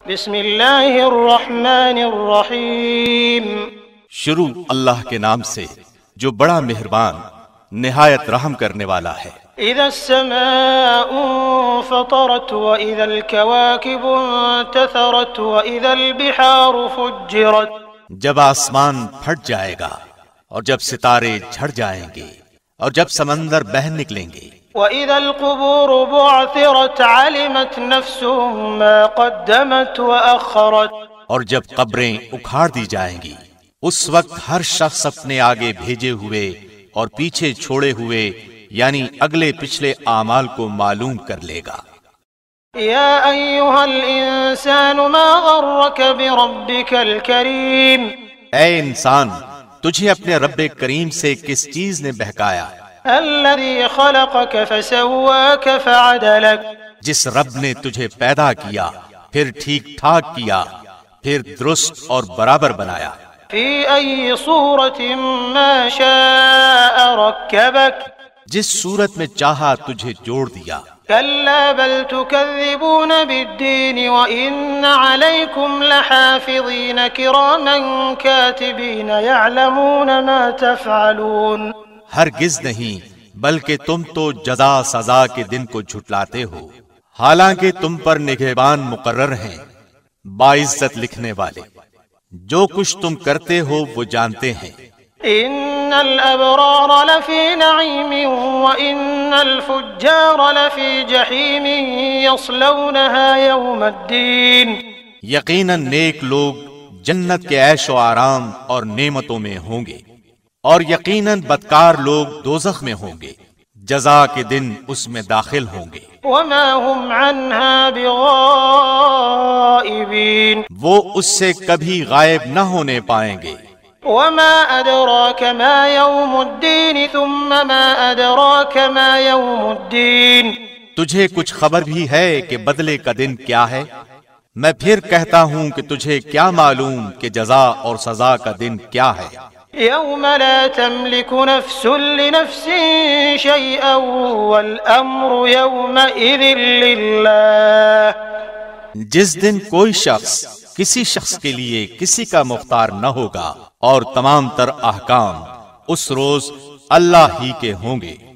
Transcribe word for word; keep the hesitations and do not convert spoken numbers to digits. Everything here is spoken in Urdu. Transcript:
بسم اللہ الرحمن الرحیم. شروع اللہ کے نام سے جو بڑا مہربان نہایت رحم کرنے والا ہے. اذا السماء انفطرت واذا الكواكب انتثرت واذا البحار فجرت. جب آسمان پھٹ جائے گا اور جب ستارے جھڑ جائیں گے اور جب سمندر بہہ نکلیں گے. وَإِذَا الْقُبُورُ بُعْثِرَتْ عَلِمَتْ نَفْسٌ مَا قَدَّمَتْ وَأَخَّرَتْ. اور جب قبریں اکھاڑ دی جائیں گی اس وقت ہر شخص اپنے آگے بھیجے ہوئے اور پیچھے چھوڑے ہوئے یعنی اگلے پچھلے اعمال کو معلوم کر لے گا. یا ایھا الانسان ما غرک بربک الکریم. اے انسان تجھے اپنے رب کریم سے کس چیز نے بہکایا؟ الذی خلقک فسواک فعدلک. جس رب نے تجھے پیدا کیا پھر ٹھیک ٹھاک کیا پھر درست اور برابر بنایا. فی ای صورت ما شاء رکبک. جس صورت میں چاہا تجھے جوڑ دیا. کلا بل تکذبون بالدین وان علیکم لحافظین کراما کاتبین یعلمون ما تفعلون. ہرگز نہیں بلکہ تم تو جزا سزا کے دن کو جھٹلاتے ہو حالانکہ تم پر نگہبان مقرر ہیں باعزت لکھنے والے. جو کچھ تم کرتے ہو وہ جانتے ہیں. ان الابرار لفی نعیم وان الفجار لفی جحیم یصلونها یوم الدین. یقیناً نیک لوگ جنت کے عیش و آرام اور نعمتوں میں ہوں گے اور یقیناً بدکار لوگ دوزخ میں ہوں گے جزا کے دن اس میں داخل ہوں گے. وما هم عنها بغائبین. وہ اس سے کبھی غائب نہ ہونے پائیں گے. وما ادراک ما یوم الدین ثم ما ادراک ما یوم الدین. تجھے کچھ خبر بھی ہے کہ بدلے کا دن کیا ہے؟ میں پھر کہتا ہوں کہ تجھے کیا معلوم کہ جزا اور سزا کا دن کیا ہے؟ یوم لا تملک نفس لنفس شیئا والامر یومئذ للہ. جس دن کوئی شخص کسی شخص کے لیے کسی کا مختار نہ ہوگا اور تمام تر احکام اس روز اللہ ہی کے ہوں گے.